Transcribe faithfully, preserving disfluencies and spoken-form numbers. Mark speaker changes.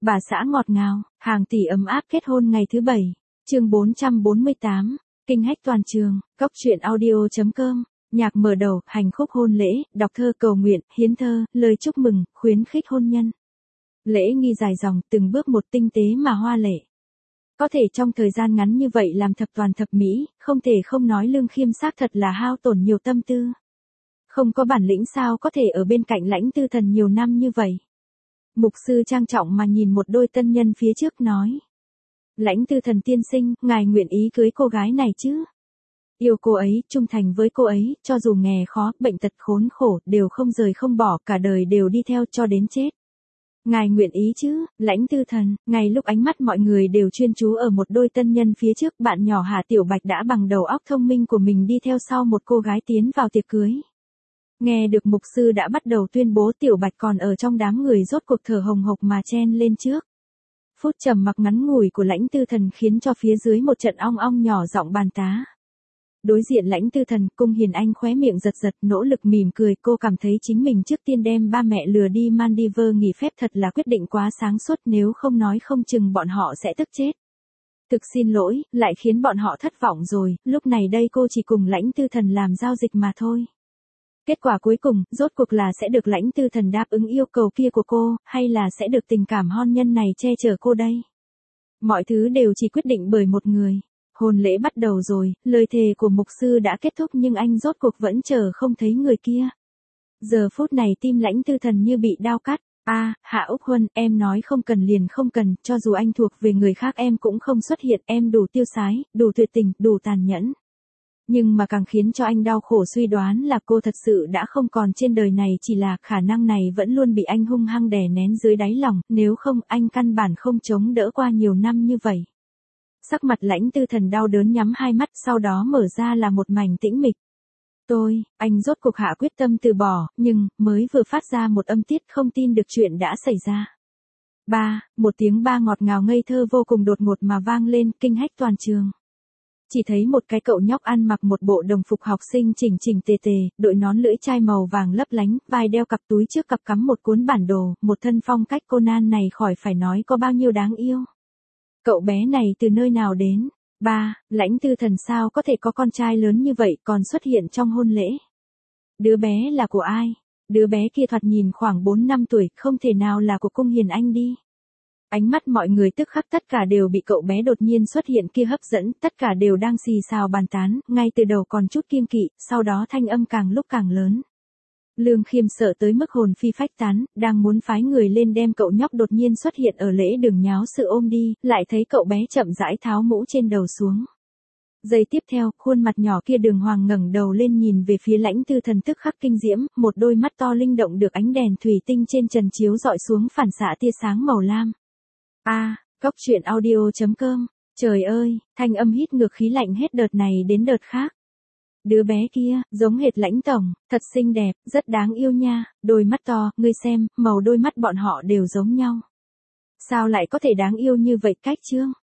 Speaker 1: Bà xã ngọt ngào, hàng tỷ ấm áp kết hôn ngày thứ bảy. Chương bốn trăm bốn mươi tám, kinh hách toàn trường, cốc truyện audio chấm com. Nhạc mở đầu, hành khúc hôn lễ, đọc thơ cầu nguyện, hiến thơ, lời chúc mừng, khuyến khích hôn nhân. Lễ nghi dài dòng, từng bước một tinh tế mà hoa lệ. Có thể trong thời gian ngắn như vậy làm thập toàn thập mỹ, không thể không nói Lương Khiêm xác thật là hao tổn nhiều tâm tư. Không có bản lĩnh sao có thể ở bên cạnh Lãnh Tư Thần nhiều năm như vậy. Mục sư trang trọng mà nhìn một đôi tân nhân phía trước nói. Lãnh Tư Thần tiên sinh, ngài nguyện ý cưới cô gái này chứ? Yêu cô ấy, trung thành với cô ấy, cho dù nghèo khó, bệnh tật khốn khổ, đều không rời không bỏ, cả đời đều đi theo cho đến chết. Ngài nguyện ý chứ, Lãnh Tư Thần, ngay lúc ánh mắt mọi người đều chuyên chú ở một đôi tân nhân phía trước, bạn nhỏ Hà Tiểu Bạch đã bằng đầu óc thông minh của mình đi theo sau một cô gái tiến vào tiệc cưới. Nghe được mục sư đã bắt đầu tuyên bố, Tiểu Bạch còn ở trong đám người rốt cuộc thở hồng hộc mà chen lên trước. Phút trầm mặc ngắn ngủi của Lãnh Tư Thần khiến cho phía dưới một trận ong ong nhỏ giọng bàn tá. Đối diện Lãnh Tư Thần, Cung Hiền Anh khóe miệng giật giật, nỗ lực mỉm cười, cô cảm thấy chính mình trước tiên đem ba mẹ lừa đi Maldives nghỉ phép thật là quyết định quá sáng suốt, nếu không nói không chừng bọn họ sẽ tức chết. Thực xin lỗi, lại khiến bọn họ thất vọng rồi, lúc này đây cô chỉ cùng Lãnh Tư Thần làm giao dịch mà thôi. Kết quả cuối cùng, rốt cuộc là sẽ được Lãnh Tư Thần đáp ứng yêu cầu kia của cô, hay là sẽ được tình cảm hôn nhân này che chở cô đây? Mọi thứ đều chỉ quyết định bởi một người. Hôn lễ bắt đầu rồi, lời thề của mục sư đã kết thúc nhưng anh rốt cuộc vẫn chờ không thấy người kia. Giờ phút này tim Lãnh Tư Thần như bị đao cắt. A, à, Hạ Úc Huân, em nói không cần liền không cần, cho dù anh thuộc về người khác em cũng không xuất hiện, em đủ tiêu sái, đủ tuyệt tình, đủ tàn nhẫn. Nhưng mà càng khiến cho anh đau khổ suy đoán là cô thật sự đã không còn trên đời này, chỉ là khả năng này vẫn luôn bị anh hung hăng đè nén dưới đáy lòng, nếu không anh căn bản không chống đỡ qua nhiều năm như vậy. Sắc mặt Lãnh Tư Thần đau đớn nhắm hai mắt, sau đó mở ra là một mảnh tĩnh mịch. Tôi, anh rốt cuộc hạ quyết tâm từ bỏ, nhưng, mới vừa phát ra một âm tiết không tin được chuyện đã xảy ra. Ba, một tiếng ba ngọt ngào ngây thơ vô cùng đột ngột mà vang lên, kinh hách toàn trường. Chỉ thấy một cái cậu nhóc ăn mặc một bộ đồng phục học sinh chỉnh chỉnh tề tề, đội nón lưỡi chai màu vàng lấp lánh, vai đeo cặp túi trước cặp cắm một cuốn bản đồ, một thân phong cách Conan này khỏi phải nói có bao nhiêu đáng yêu. Cậu bé này từ nơi nào đến? Ba, Lãnh Tư Thần sao có thể có con trai lớn như vậy còn xuất hiện trong hôn lễ? Đứa bé là của ai? Đứa bé kia thoạt nhìn khoảng bốn năm tuổi, không thể nào là của Cung Hiền Anh đi. Ánh mắt mọi người tức khắc tất cả đều bị cậu bé đột nhiên xuất hiện kia hấp dẫn, tất cả đều đang xì xào bàn tán, ngay từ đầu còn chút kiêng kỵ, sau đó thanh âm càng lúc càng lớn. Lương Khiêm sợ tới mức hồn phi phách tán, đang muốn phái người lên đem cậu nhóc đột nhiên xuất hiện ở lễ đường nháo sự ôm đi, lại thấy cậu bé chậm rãi tháo mũ trên đầu xuống. Giây tiếp theo, khuôn mặt nhỏ kia đường hoàng ngẩng đầu lên nhìn về phía Lãnh Tư Thần tức khắc kinh diễm, một đôi mắt to linh động được ánh đèn thủy tinh trên trần chiếu dọi xuống phản xạ tia sáng màu lam. A, à, cốc truyện audio chấm com, trời ơi, thanh âm hít ngược khí lạnh hết đợt này đến đợt khác. Đứa bé kia, giống hệt Lãnh tổng, thật xinh đẹp, rất đáng yêu nha, đôi mắt to, ngươi xem, màu đôi mắt bọn họ đều giống nhau. Sao lại có thể đáng yêu như vậy cách chương?